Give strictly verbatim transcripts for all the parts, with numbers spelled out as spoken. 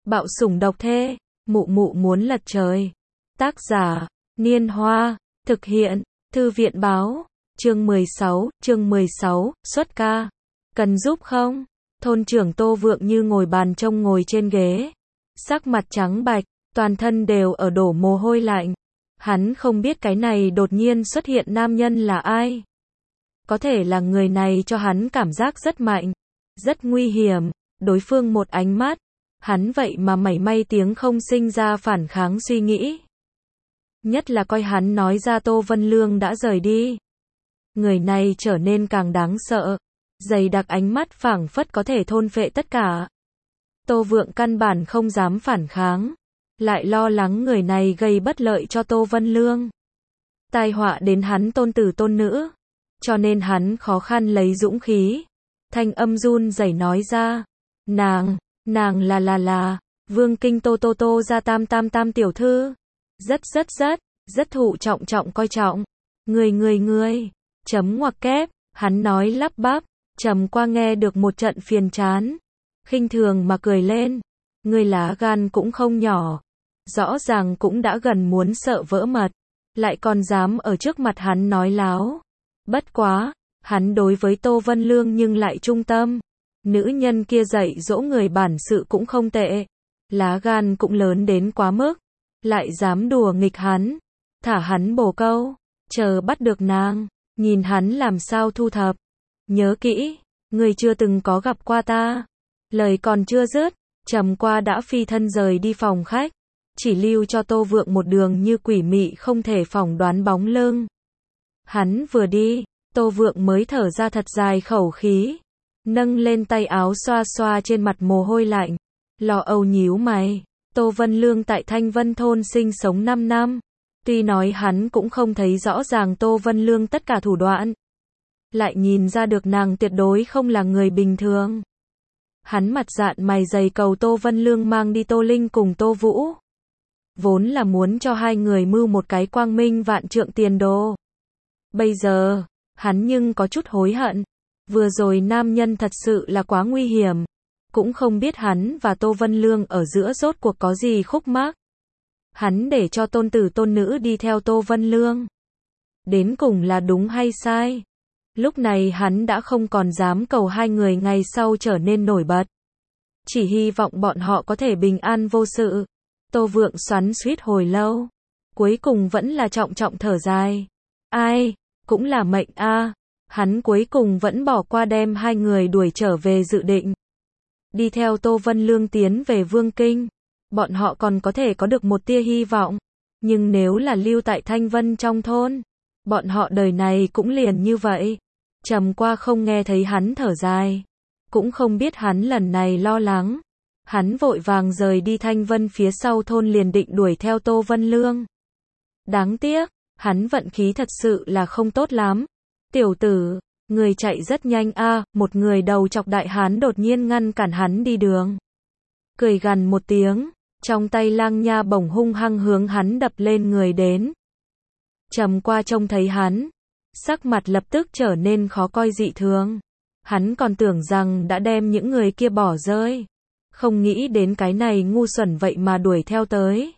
Bạo sủng độc thê, mụ mụ muốn lật trời. Tác giả, Niên Hoa, thực hiện, Thư viện báo, chương mười sáu, chương mười sáu, xuất ca. Cần giúp không? Thôn trưởng Tô Vượng như ngồi bàn trông ngồi trên ghế. Sắc mặt trắng bạch, toàn thân đều ở đổ mồ hôi lạnh. Hắn không biết cái này đột nhiên xuất hiện nam nhân là ai. Có thể là người này cho hắn cảm giác rất mạnh, rất nguy hiểm, đối phương một ánh mắt. Hắn vậy mà mảy may tiếng không sinh ra phản kháng suy nghĩ. Nhất là coi hắn nói ra Tô Vân Lương đã rời đi. Người này trở nên càng đáng sợ. Dày đặc ánh mắt phảng phất có thể thôn phệ tất cả. Tô Vượng căn bản không dám phản kháng. Lại lo lắng người này gây bất lợi cho Tô Vân Lương. Tai họa đến hắn tôn tử tôn nữ. Cho nên hắn khó khăn lấy dũng khí. Thanh âm run rẩy nói ra. Nàng, nàng là là là, Vương Kinh Tô Tô Tô ra tam tam tam tiểu thư. Rất rất rất, rất thụ trọng trọng coi trọng. Người người người, chấm ngoặc kép, hắn nói lắp bắp. Trầm qua nghe được một trận phiền chán. Khinh thường mà cười lên. Người lá gan cũng không nhỏ. Rõ ràng cũng đã gần muốn sợ vỡ mật. Lại còn dám ở trước mặt hắn nói láo. Bất quá, hắn đối với Tô Vân Lương nhưng lại trung tâm. Nữ nhân kia dạy dỗ người bản sự cũng không tệ. Lá gan cũng lớn đến quá mức. Lại dám đùa nghịch hắn. Thả hắn bổ câu. Chờ bắt được nàng. Nhìn hắn làm sao thu thập. Nhớ kỹ, người chưa từng có gặp qua ta. Lời còn chưa dứt, Trầm qua đã phi thân rời đi phòng khách. Chỉ lưu cho Tô Vượng một đường như quỷ mị không thể phỏng đoán bóng lưng. Hắn vừa đi, Tô Vượng mới thở ra thật dài khẩu khí. Nâng lên tay áo xoa xoa trên mặt mồ hôi lạnh. Lo âu nhíu mày. Tô Vân Lương tại Thanh Vân Thôn sinh sống năm năm. Tuy nói hắn cũng không thấy rõ ràng Tô Vân Lương tất cả thủ đoạn. Lại nhìn ra được nàng tuyệt đối không là người bình thường. Hắn mặt dạn mày dày cầu Tô Vân Lương mang đi Tô Linh cùng Tô Vũ. Vốn là muốn cho hai người mưu một cái quang minh vạn trượng tiền đồ. Bây giờ, hắn nhưng có chút hối hận. Vừa rồi nam nhân thật sự là quá nguy hiểm. Cũng không biết hắn và Tô Vân Lương ở giữa rốt cuộc có gì khúc mắc. Hắn để cho tôn tử tôn nữ đi theo Tô Vân Lương. Đến cùng là đúng hay sai? Lúc này hắn đã không còn dám cầu hai người ngày sau trở nên nổi bật. Chỉ hy vọng bọn họ có thể bình an vô sự. Tô Vượng xoắn xuýt hồi lâu. Cuối cùng vẫn là trọng trọng thở dài. Ai, cũng là mệnh a. Hắn cuối cùng vẫn bỏ qua đem hai người đuổi trở về dự định. Đi theo Tô Vân Lương tiến về Vương Kinh. Bọn họ còn có thể có được một tia hy vọng. Nhưng nếu là lưu tại Thanh Vân trong thôn, bọn họ đời này cũng liền như vậy. Trầm qua không nghe thấy hắn thở dài. Cũng không biết hắn lần này lo lắng. Hắn vội vàng rời đi Thanh Vân phía sau thôn liền định đuổi theo Tô Vân Lương. Đáng tiếc, hắn vận khí thật sự là không tốt lắm. Tiểu tử, người chạy rất nhanh a. À, một người đầu chọc đại hán đột nhiên ngăn cản hắn đi đường. Cười gằn một tiếng, trong tay lang nha bổng hung hăng hướng hắn đập lên người đến. Trầm qua trông thấy hắn, sắc mặt lập tức trở nên khó coi dị thường. Hắn còn tưởng rằng đã đem những người kia bỏ rơi. Không nghĩ đến cái này ngu xuẩn vậy mà đuổi theo tới.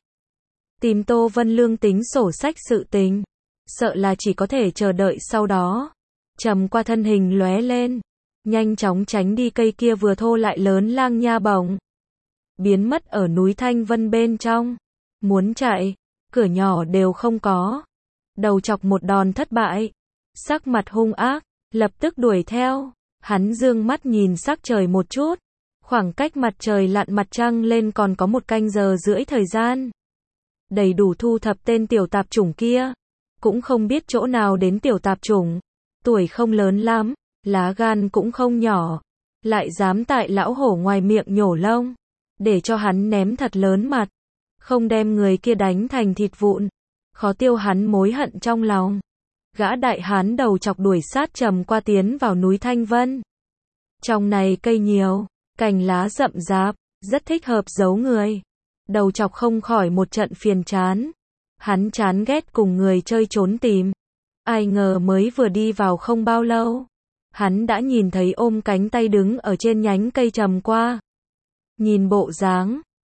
Tìm Tô Vân Lương tính sổ sách sự tình. Sợ là chỉ có thể chờ đợi sau đó. Trầm qua thân hình lóe lên. Nhanh chóng tránh đi cây kia vừa thô lại lớn lang nha bổng. Biến mất ở núi Thanh Vân bên trong. Muốn chạy, cửa nhỏ đều không có. Đầu chọc một đòn thất bại. Sắc mặt hung ác, lập tức đuổi theo. Hắn dương mắt nhìn sắc trời một chút. Khoảng cách mặt trời lặn mặt trăng lên còn có một canh giờ rưỡi thời gian. Đầy đủ thu thập tên tiểu tạp chủng kia. Cũng không biết chỗ nào đến tiểu tạp chủng. Tuổi không lớn lắm, lá gan cũng không nhỏ. Lại dám tại lão hổ ngoài miệng nhổ lông. Để cho hắn ném thật lớn mặt. Không đem người kia đánh thành thịt vụn. Khó tiêu hắn mối hận trong lòng. Gã đại hán đầu chọc đuổi sát Trầm qua tiến vào núi Thanh Vân. Trong này cây nhiều, cành lá rậm rạp, rất thích hợp giấu người. Đầu chọc không khỏi một trận phiền chán. Hắn chán ghét cùng người chơi trốn tìm. Ai ngờ mới vừa đi vào không bao lâu. Hắn đã nhìn thấy ôm cánh tay đứng ở trên nhánh cây Trầm qua. Nhìn bộ dáng,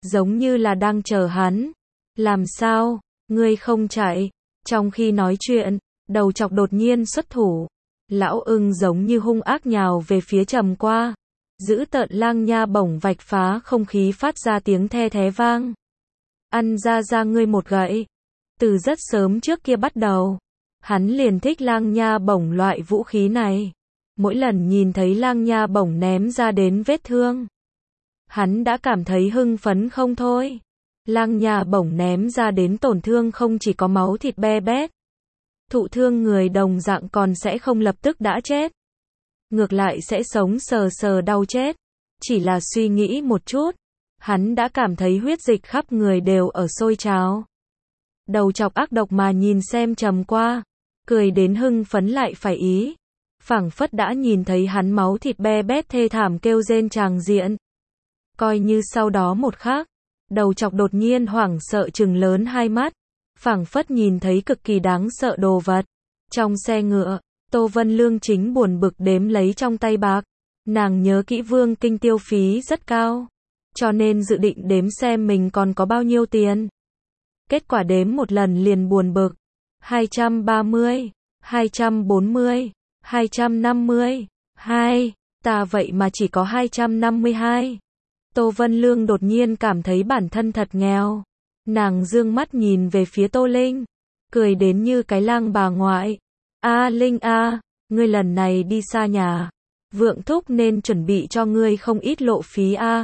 giống như là đang chờ hắn. Làm sao, ngươi không chạy? Trong khi nói chuyện, đầu chọc đột nhiên xuất thủ. Lão ưng giống như hung ác nhào về phía Trầm Qua. Dữ tợn lang nha bổng vạch phá không khí phát ra tiếng the thé vang. Ăn ra ra ngươi một gậy. Từ rất sớm trước kia bắt đầu, hắn liền thích lang nha bổng loại vũ khí này. Mỗi lần nhìn thấy lang nha bổng ném ra đến vết thương, hắn đã cảm thấy hưng phấn không thôi. Lang nha bổng ném ra đến tổn thương không chỉ có máu thịt be bét. Thụ thương người đồng dạng còn sẽ không lập tức đã chết. Ngược lại sẽ sống sờ sờ đau chết. Chỉ là suy nghĩ một chút, hắn đã cảm thấy huyết dịch khắp người đều ở sôi trào. Đầu chọc ác độc mà nhìn xem Trầm Qua, cười đến hưng phấn lại phải ý. Phảng phất đã nhìn thấy hắn máu thịt be bét thê thảm kêu rên tràng diện. Coi như sau đó một khắc, đầu chọc đột nhiên hoảng sợ trừng lớn hai mắt, phảng phất nhìn thấy cực kỳ đáng sợ đồ vật. Trong xe ngựa, Tô Vân Lương chính buồn bực đếm lấy trong tay bạc. Nàng nhớ kỹ Vương Kinh tiêu phí rất cao, cho nên dự định đếm xem mình còn có bao nhiêu tiền. Kết quả đếm một lần liền buồn bực. hai trăm ba mươi, hai trăm bốn mươi, hai trăm năm mươi, hai, ta vậy mà chỉ có hai trăm năm mươi hai. Tô Vân Lương đột nhiên cảm thấy bản thân thật nghèo. Nàng dương mắt nhìn về phía Tô Linh, cười đến như cái lang bà ngoại. A Linh a, ngươi lần này đi xa nhà, Vượng thúc nên chuẩn bị cho ngươi không ít lộ phí a.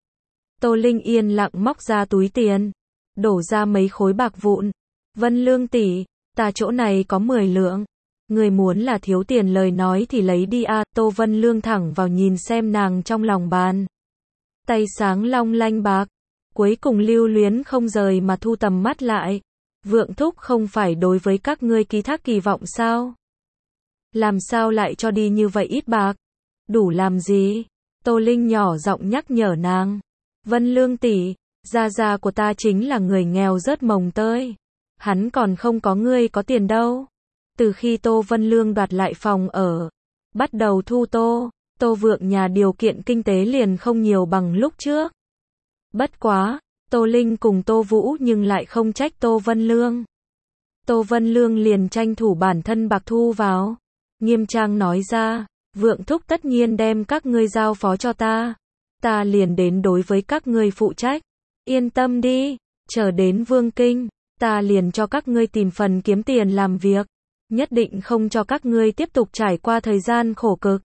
Tô Linh yên lặng móc ra túi tiền, đổ ra mấy khối bạc vụn. Vân Lương tỷ, ta chỗ này có mười lượng. Người muốn là thiếu tiền lời nói thì lấy đi a. Tô Vân Lương thẳng vào nhìn xem nàng trong lòng bàn. Tay sáng long lanh bạc, cuối cùng lưu luyến không rời mà thu tầm mắt lại. Vượng thúc không phải đối với các ngươi ký thác kỳ vọng sao? Làm sao lại cho đi như vậy ít bạc? Đủ làm gì? Tô Linh nhỏ giọng nhắc nhở nàng. Vân Lương tỷ, gia gia của ta chính là người nghèo rớt mồng tơi. Hắn còn không có ngươi có tiền đâu. Từ khi Tô Vân Lương đoạt lại phòng ở, bắt đầu thu Tô, Tô Vượng nhà điều kiện kinh tế liền không nhiều bằng lúc trước. Bất quá, Tô Linh cùng Tô Vũ nhưng lại không trách Tô Vân Lương. Tô Vân Lương liền tranh thủ bản thân bạc thu vào. Nghiêm trang nói ra, Vượng thúc tất nhiên đem các ngươi giao phó cho ta. Ta liền đến đối với các ngươi phụ trách. Yên tâm đi, chờ đến Vương Kinh, ta liền cho các ngươi tìm phần kiếm tiền làm việc. Nhất định không cho các ngươi tiếp tục trải qua thời gian khổ cực.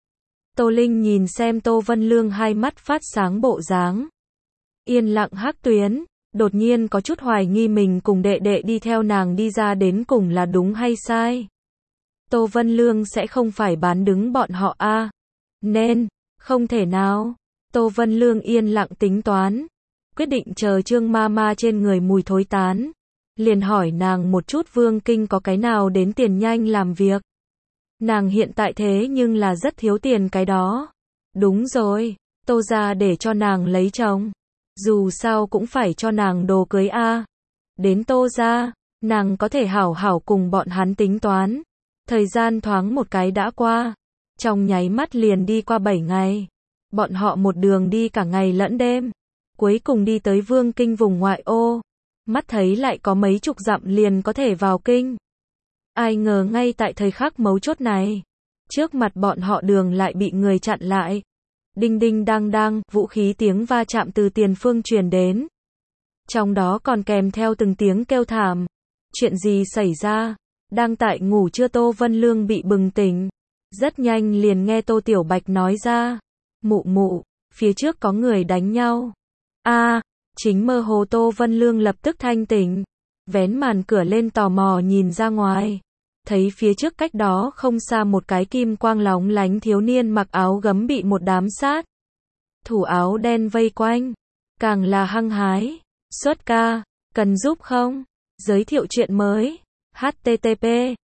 Tô Linh nhìn xem Tô Vân Lương hai mắt phát sáng bộ dáng. Yên lặng hắc tuyến, đột nhiên có chút hoài nghi mình cùng đệ đệ đi theo nàng đi ra đến cùng là đúng hay sai. Tô Vân Lương sẽ không phải bán đứng bọn họ a? À? Nên, không thể nào. Tô Vân Lương yên lặng tính toán, quyết định chờ Trương Mama trên người mùi thối tán, liền hỏi nàng một chút Vương Kinh có cái nào đến tiền nhanh làm việc. Nàng hiện tại thế nhưng là rất thiếu tiền cái đó. Đúng rồi, Tô gia để cho nàng lấy chồng, dù sao cũng phải cho nàng đồ cưới a. À. Đến Tô gia, nàng có thể hảo hảo cùng bọn hắn tính toán. Thời gian thoáng một cái đã qua, trong nháy mắt liền đi qua bảy ngày. Bọn họ một đường đi cả ngày lẫn đêm, cuối cùng đi tới Vương Kinh vùng ngoại ô. Mắt thấy lại có mấy chục dặm liền có thể vào kinh. Ai ngờ ngay tại thời khắc mấu chốt này, trước mặt bọn họ đường lại bị người chặn lại. Đinh đinh đang đang, vũ khí tiếng va chạm từ tiền phương truyền đến. Trong đó còn kèm theo từng tiếng kêu thảm. Chuyện gì xảy ra? Đang tại ngủ trưa Tô Vân Lương bị bừng tỉnh. Rất nhanh liền nghe Tô Tiểu Bạch nói ra. Mụ mụ, phía trước có người đánh nhau. A, à, chính mơ hồ Tô Vân Lương lập tức thanh tỉnh. Vén màn cửa lên tò mò nhìn ra ngoài. Thấy phía trước cách đó không xa một cái kim quang lóng lánh thiếu niên mặc áo gấm bị một đám sát thủ áo đen vây quanh. Càng là hăng hái. Xuất ca, cần giúp không? Giới thiệu chuyện mới. H T T P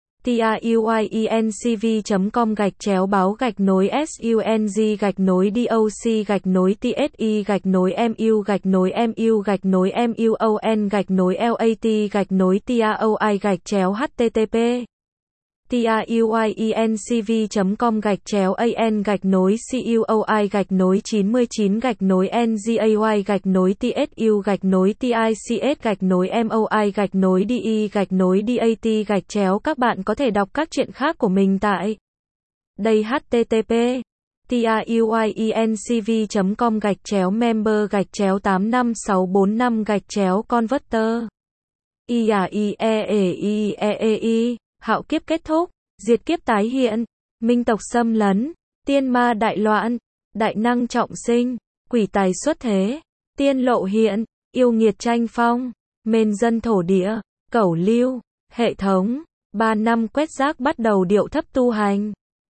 truyencv chấm com gạch chéo báo gạch nối sung gạch nối doc gạch nối tsi gạch nối mu gạch nối mu gạch nối muon gạch nối lat gạch nối taoi gạch chéo http truyencv.com gạch chéo an gạch nối cuoi gạch nối chín mươi chín gạch nối ngay gạch nối tsu gạch nối tics gạch nối moi gạch nối de gạch nối dat gạch chéo. Các bạn có thể đọc các truyện khác của mình tại đây. http truyencv.com gạch chéo member gạch chéo tám năm sáu bốn năm gạch chéo converter. I A I E E I E E I, hạo kiếp kết thúc, diệt kiếp tái hiện, minh tộc xâm lấn, tiên ma đại loạn, đại năng trọng sinh, quỷ tài xuất thế, tiên lộ hiện, yêu nghiệt tranh phong, mên dân thổ địa, cẩu lưu, hệ thống, ba năm quét rác bắt đầu điệu thấp tu hành.